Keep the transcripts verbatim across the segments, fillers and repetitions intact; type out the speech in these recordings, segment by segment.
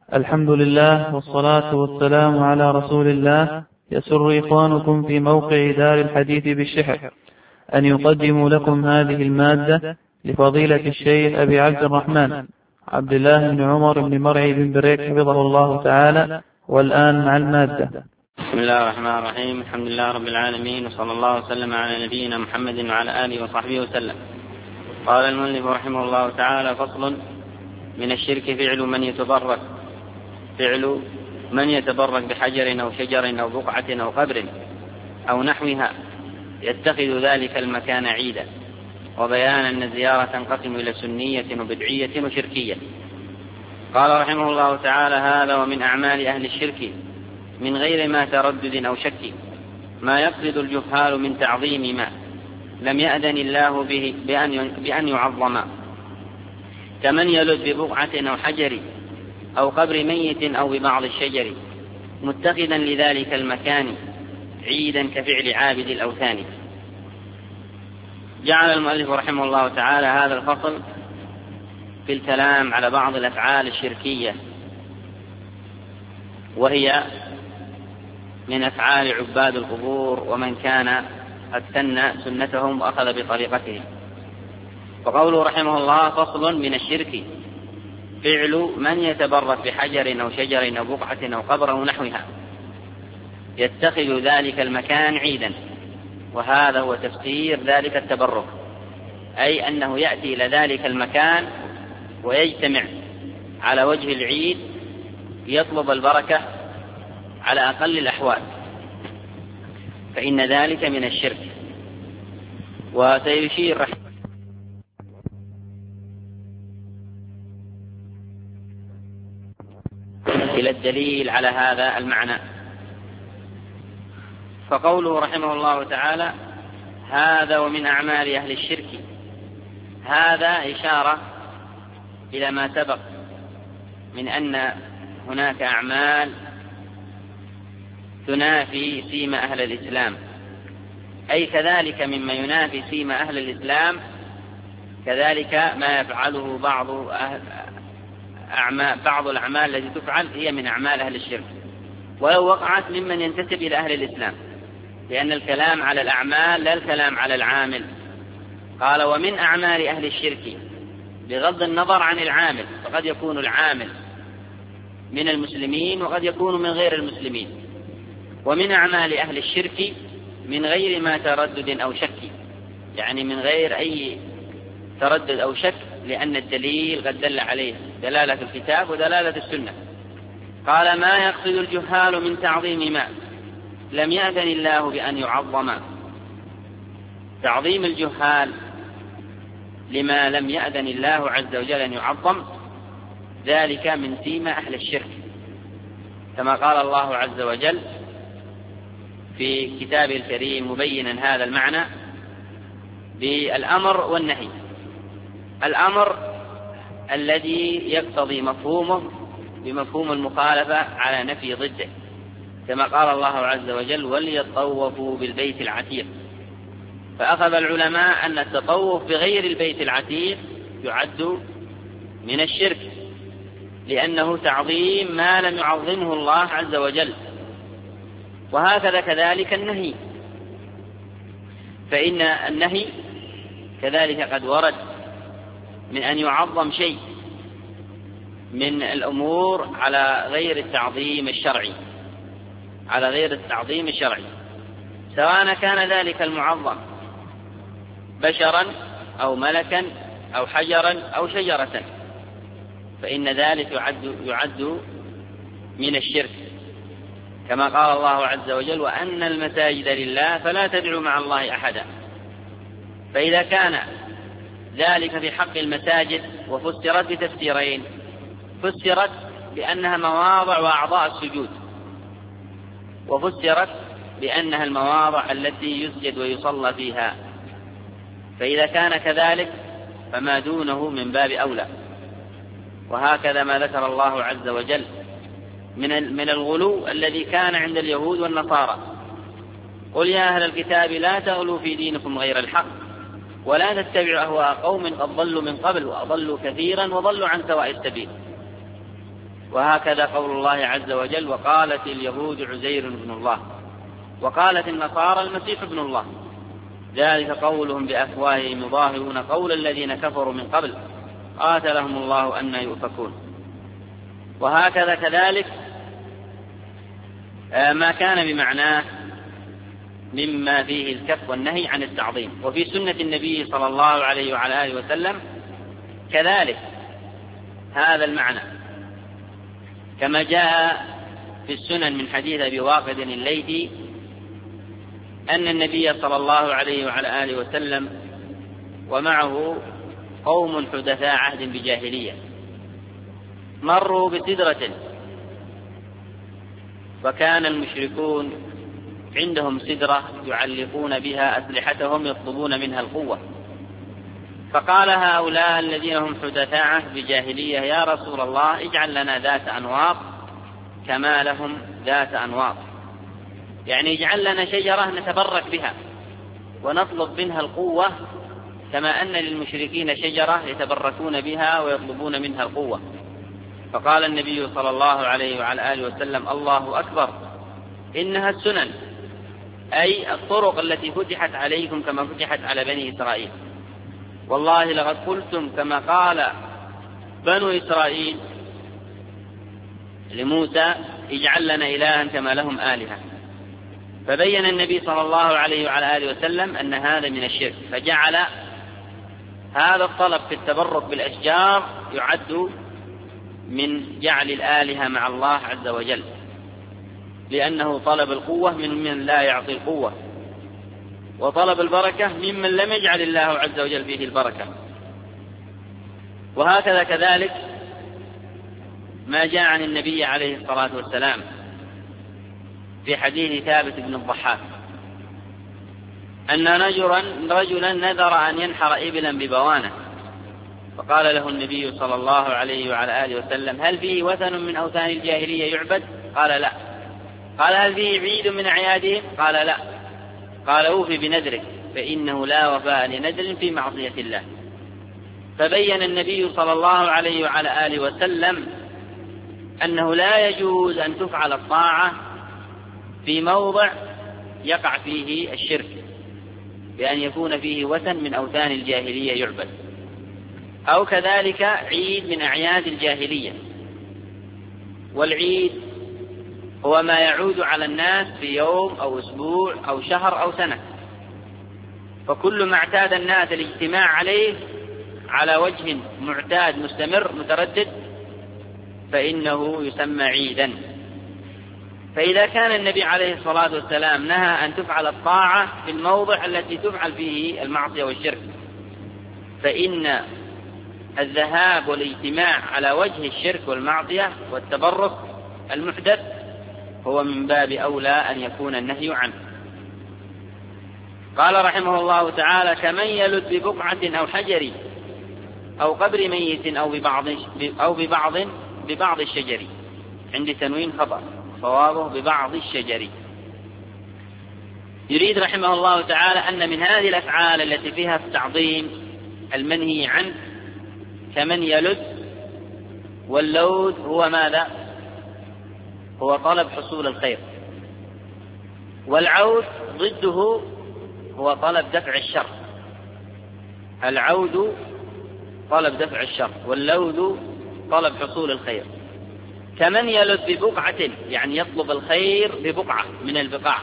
الحمد لله والصلاة والسلام على رسول الله. يسر إخوانكم في موقع دار الحديث بالشحر أن يقدموا لكم هذه المادة لفضيلة الشيخ أبي عبد الرحمن عبد الله بن عمر بن مرعي بن بريك حفظه الله تعالى. والآن مع المادة. بسم الله الرحمن الرحيم. الحمد لله رب العالمين، وصلى الله وسلم على نبينا محمد وعلى آله وصحبه وسلم. قال المؤلف رحمه الله تعالى: فصل: من الشرك فعل من يتبرك فعل من يتبرك بحجر أو شجر أو بقعة أو قبر أو نحوها يتخذ ذلك المكان عيدا، وبيان أن الزيارة تنقسم إلى سنية وبدعية وشركية. قال رحمه الله تعالى: هذا ومن أعمال أهل الشرك من غير ما تردد أو شك، ما يقصد الجهال من تعظيم ما لم يأذن الله به بأن بأن يعظم، كمن يلذ ببقعة أو حجر أو قبر ميت أو ببعض الشجر، متخذا لذلك المكان عيدا كفعل عابد الأوثان. جعل المؤلف رحمه الله تعالى هذا الفصل في الكلام على بعض الأفعال الشركية، وهي من أفعال عباد القبور ومن كان قد سن سنتهم وأخذ بطريقتهم. وقوله رحمه الله: فصل: من الشرك فعل من يتبرك بحجر أو شجر أو بقعة أو قبر أو نحوها يتخذ ذلك المكان عيدا. وهذا هو تفسير ذلك التبرك، أي أنه يأتي إلى ذلك المكان ويجتمع على وجه العيد يطلب البركة على أقل الأحوال، فإن ذلك من الشرك. وسيشير رحمه إلى الدليل على هذا المعنى. فقوله رحمه الله تعالى: هذا ومن أعمال أهل الشرك، هذا إشارة إلى ما سبق من أن هناك أعمال تنافي سيما أهل الإسلام، أي كذلك مما ينافي سيما أهل الإسلام كذلك ما يفعله بعض أهل أعمال بعض الأعمال التي تفعل هي من أعمال أهل الشرك، ولو وقعت ممن ينتسب إلى أهل الإسلام، لأن الكلام على الأعمال لا الكلام على العامل. قال: ومن أعمال أهل الشرك، بغض النظر عن العامل، فقد يكون العامل من المسلمين وقد يكون من غير المسلمين. ومن أعمال أهل الشرك من غير ما تردد أو شك، يعني من غير أي تردد أو شك، لأن الدليل قد دل عليه دلالة الكتاب ودلالة السنة. قال: ما يقصد الجهال من تعظيم ما لم يأذن الله بأن يعظم. تعظيم الجهال لما لم يأذن الله عز وجل أن يعظم، ذلك من سيما أهل الشرك، كما قال الله عز وجل في كتابه الكريم مبينا هذا المعنى بالأمر والنهي. الأمر الذي يقتضي مفهومه بمفهوم المخالفة على نفي ضده، كما قال الله عز وجل: وليطوفوا بالبيت العتيق. فأخذ العلماء أن التطوف بغير البيت العتيق يعد من الشرك، لأنه تعظيم ما لم يعظمه الله عز وجل. وهكذا كذلك النهي، فإن النهي كذلك قد ورد من أن يعظم شيء من الأمور على غير التعظيم الشرعي على غير التعظيم الشرعي سواء كان ذلك المعظم بشرا أو ملكا أو حجرا أو شجرة، فإن ذلك يعد, يعد من الشرك، كما قال الله عز وجل: وأن المساجد لله فلا تدعوا مع الله أحدا. فإذا كان ذلك في حق المساجد وفسرت بتفسيرين: فسرت بأنها مواضع وأعضاء السجود، وفسرت بأنها المواضع التي يسجد ويصلى فيها. فإذا كان كذلك فما دونه من باب أولى. وهكذا ما ذكر الله عز وجل من من الغلو الذي كان عند اليهود والنصارى: قل يا أهل الكتاب لا تغلوا في دينكم غير الحق ولا تتبعوا أهواء قوم قد ضلوا من قبل وأضلوا كثيرا وضلوا عن سواء السبيل. وهكذا قول الله عز وجل: وقالت اليهود عزير ابن الله، وقالت النصارى المسيح ابن الله، ذلك قولهم بأفواههم يضاهئون قول الذين كفروا من قبل قاتلهم الله أن يؤفكون. وهكذا كذلك ما كان بمعناه مما فيه الكف والنهي عن التعظيم. وفي سنة النبي صلى الله عليه وعلى آله وسلم كذلك هذا المعنى، كما جاء في السنن من حديث أبي واقد الليثي أن النبي صلى الله عليه وعلى آله وسلم ومعه قوم حدثاء عهد بجاهلية مروا بسدرة، فكان المشركون عندهم سدرة يعلقون بها أسلحتهم يطلبون منها القوة، فقال هؤلاء الذين هم حدثاء عهد بجاهلية: يا رسول الله اجعل لنا ذات أنواط كما لهم ذات أنواط، يعني اجعل لنا شجرة نتبرك بها ونطلب منها القوة كما أن للمشركين شجرة يتبركون بها ويطلبون منها القوة. فقال النبي صلى الله عليه وعلى آله وسلم: الله أكبر، إنها السنن، أي الطرق التي فتحت عليكم كما فتحت على بني إسرائيل. والله لقد قلتم كما قال بنو إسرائيل لموسى: اجعل لنا إلها كما لهم آلهة. فبين النبي صلى الله عليه وعلى آله وسلم أن هذا من الشرك، فجعل هذا الطلب في التبرك بالأشجار يعد من جعل الآلهة مع الله عز وجل، لأنه طلب القوة من من لا يعطي القوة، وطلب البركة ممن لم يجعل الله عز وجل فيه البركة. وهكذا كذلك ما جاء عن النبي عليه الصلاة والسلام في حديث ثابت بن الضحاك أن رجلا نذر أن ينحر إبلا ببوانة، فقال له النبي صلى الله عليه وعلى آله وسلم: هل فيه وثن من أوثان الجاهلية يعبد؟ قال: لا. قال: هل فيه عيد من أعيادهم؟ قال: لا. قال: أوفي بنذرك، فإنه لا وفاء لنذر في معصية الله. فبين النبي صلى الله عليه وعلى آله وسلم أنه لا يجوز أن تفعل الطاعة في موضع يقع فيه الشرك، بأن يكون فيه وثن من أوثان الجاهلية يعبد، أو كذلك عيد من أعياد الجاهلية. والعيد هو ما يعود على الناس في يوم أو أسبوع أو شهر أو سنة، فكل ما اعتاد الناس الاجتماع عليه على وجه معتاد مستمر متردد فإنه يسمى عيدا. فإذا كان النبي عليه الصلاة والسلام نهى أن تفعل الطاعة في الموضع التي تفعل فيه المعصية والشرك، فإن الذهاب والاجتماع على وجه الشرك والمعصية والتبرك المحدث هو من باب أولى أن يكون النهي عنه. قال رحمه الله تعالى: كمن يلد ببقعة أو حجر أو قبر ميت أو ببعض أو ببعض ببعض الشجر، عندي تنوين خطأ، صوابه ببعض الشجر. يريد رحمه الله تعالى أن من هذه الأفعال التي فيها التعظيم المنهي عنه كمن يلد، واللوذ هو ماذا؟ هو طلب حصول الخير، والعود ضده هو طلب دفع الشر. العود طلب دفع الشر، واللوذ طلب حصول الخير. كمن يلد ببقعة يعني يطلب الخير ببقعة من البقاع،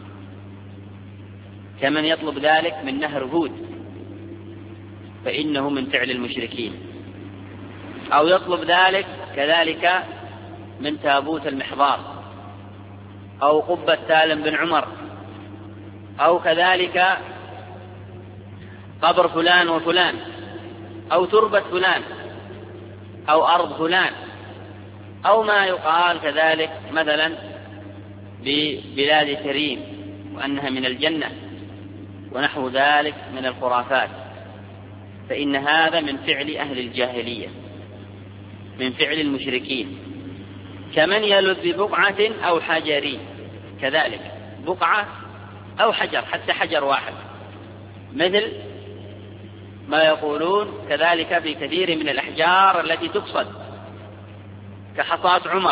كمن يطلب ذلك من نهر هود فإنه من فعل المشركين، أو يطلب ذلك كذلك من تابوت المحضار، أو قبة سالم بن عمر، أو كذلك قبر فلان وفلان، أو تربة فلان، أو أرض فلان، أو ما يقال كذلك مثلا ببلاد كريم وأنها من الجنة ونحو ذلك من الخرافات، فإن هذا من فعل أهل الجاهلية، من فعل المشركين. كمن يلذ ببقعة أو حجر، كذلك بقعة أو حجر، حتى حجر واحد، مثل ما يقولون كذلك في كثير من الأحجار التي تقصد، كحصاة عمر،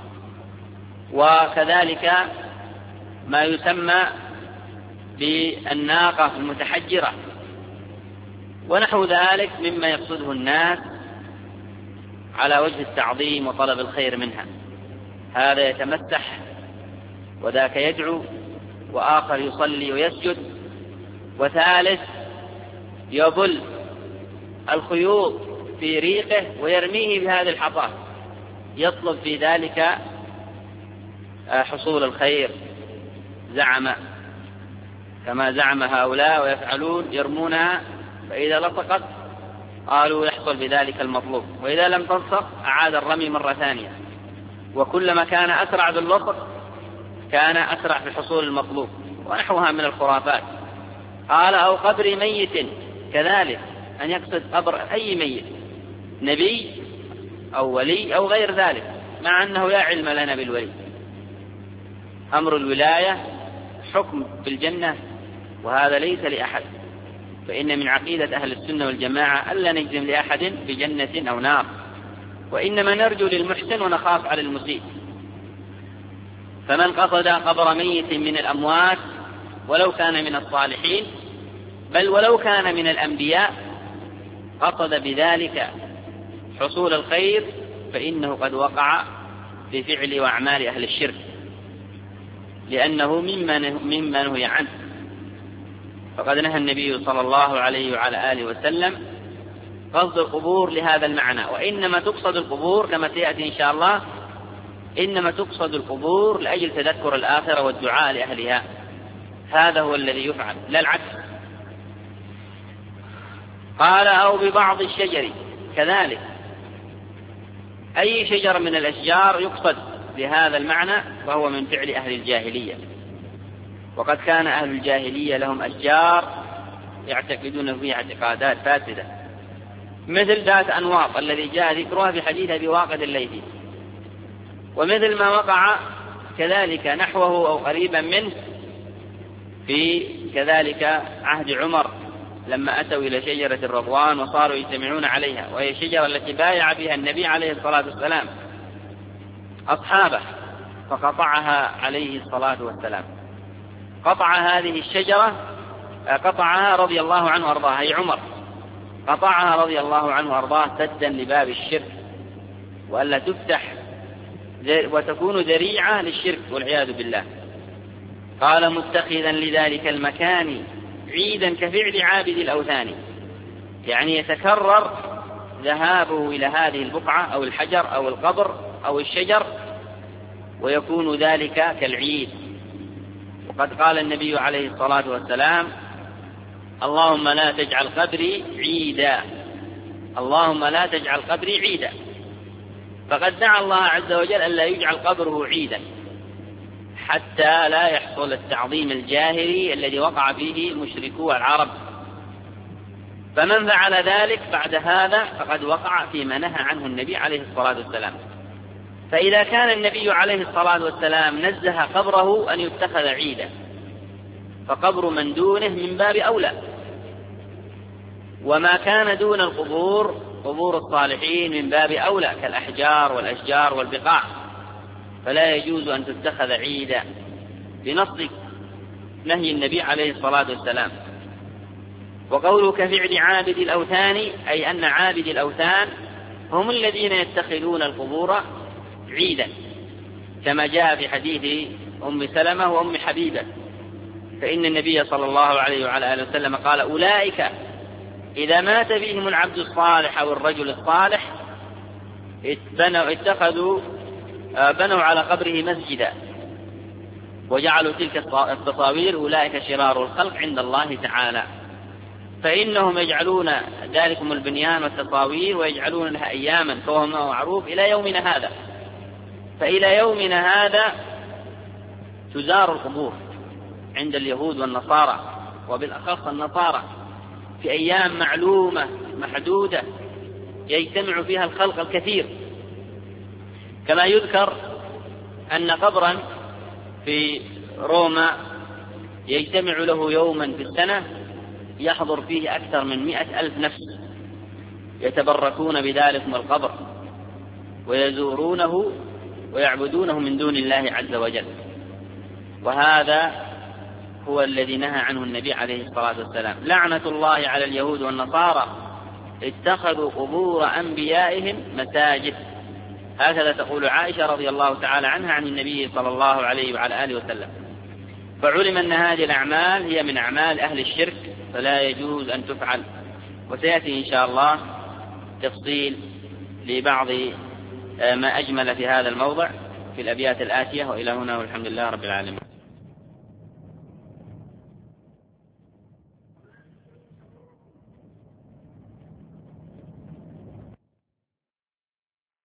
وكذلك ما يسمى بالناقة المتحجرة ونحو ذلك مما يقصده الناس على وجه التعظيم وطلب الخير منها. هذا يتمسح وذاك يدعو وآخر يصلي ويسجد، وثالث يبل الخيوط في ريقه ويرميه بهذه الحصاة، يطلب في ذلك حصول الخير، زعم كما زعم هؤلاء ويفعلون، يرمونها فإذا لصقت قالوا يحصل بذلك المطلوب، وإذا لم تلصق أعاد الرمي مرة ثانية، وكلما كان أسرع باللصق كان أسرع في حصول المطلوب، ونحوها من الخرافات. قال أو قبر ميت، كذلك أن يقصد قبر أي ميت، نبي أو ولي أو غير ذلك، مع أنه لا علم لنا بالولي. أمر الولاية حكم بالجنة، وهذا ليس لأحد، فإن من عقيدة أهل السنة والجماعة ألا نجزم لأحد بجنة أو نار، وإنما نرجو للمحسن ونخاف على المسيء. فمن قصد قبر ميت من الأموات ولو كان من الصالحين، بل ولو كان من الأنبياء، قصد بذلك حصول الخير، فإنه قد وقع في فعل وأعمال أهل الشرك، لأنه مما نهي عنه. فقد نهى النبي صلى الله عليه وعلى آله وسلم قصد القبور لهذا المعنى، وإنما تقصد القبور كما سيأتي إن شاء الله، إنما تقصد القبور لأجل تذكر الآخرة والدعاء لأهلها، هذا هو الذي يفعل لا العكس. قال أو ببعض الشجر، كذلك أي شجر من الأشجار يقصد بهذا المعنى، وهو من فعل أهل الجاهلية. وقد كان أهل الجاهلية لهم أشجار يعتقدون فيها اعتقادات فاسدة، مثل ذات أنواط الذي جاء ذكرها في حديث أبي واقد الليثي، ومثل ما وقع كذلك نحوه أو قريبا منه في كذلك عهد عمر لما أتوا إلى شجرة الرضوان وصاروا يجتمعون عليها، وهي الشجرة التي بايع بها النبي عليه الصلاة والسلام أصحابه، فقطعها عليه الصلاة والسلام. قطع هذه الشجرة، قطعها رضي الله عنه وأرضاه، أي عمر قطعها رضي الله عنه وأرضاه سدا لباب الشرك، وألا تفتح وتكون ذريعة للشرك والعياذ بالله. قال متخذا لذلك المكان عيدا كفعل عابد الأوثان، يعني يتكرر ذهابه إلى هذه البقعة أو الحجر أو القبر أو الشجر، ويكون ذلك كالعيد. وقد قال النبي عليه الصلاة والسلام اللهم لا تجعل قبري عيدا، اللهم لا تجعل قبري عيدا، فقد دعا الله عز وجل ألا يجعل قبره عيدا حتى لا يحصل التعظيم الجاهلي الذي وقع فيه مشركو العرب. فمن فعل ذلك بعد هذا فقد وقع فيما نهى عنه النبي عليه الصلاة والسلام. فإذا كان النبي عليه الصلاة والسلام نزه قبره أن يتخذ عيدا، فقبر من دونه من باب أولى. وما كان دون القبور قبور الصالحين من باب أولى كالأحجار والأشجار والبقاع، فلا يجوز أن تتخذ عيدا بنص نهي النبي عليه الصلاة والسلام. وقوله كفعل عابد الأوثان، أي أن عابد الأوثان هم الذين يتخذون القبور عيدا، كما جاء في حديث أم سلمة وأم حبيبة، فإن النبي صلى الله عليه وعلى آله وسلم قال أولئك إذا مات فيهم العبد الصالح أو الرجل الصالح اتخذوا بنوا على قبره مسجدا وجعلوا تلك التصاوير أولئك شرار الخلق عند الله تعالى، فإنهم يجعلون ذلكم البنيان والتصاوير ويجعلون لها أياما فهو معروف إلى يومنا هذا. فإلى يومنا هذا تزار القبور عند اليهود والنصارى، وبالأخص النصارى، في أيام معلومة محدودة يجتمع فيها الخلق الكثير. كما يذكر أن قبرا في روما يجتمع له يوما في السنة يحضر فيه أكثر من مئة ألف نفس يتبركون بذلك القبر، ويزورونه ويعبدونه من دون الله عز وجل. وهذا هو الذي نهى عنه النبي عليه الصلاة والسلام. لعنة الله على اليهود والنصارى اتخذوا قبور أنبيائهم مساجد. هكذا تقول عائشة رضي الله تعالى عنها عن النبي صلى الله عليه وعلى آله وسلم. فعلم أن هذه الأعمال هي من أعمال أهل الشرك فلا يجوز أن تفعل. وسيأتي إن شاء الله تفصيل لبعض ما أجمل في هذا الموضع في الأبيات الآتية. وإلى هنا والحمد لله رب العالمين.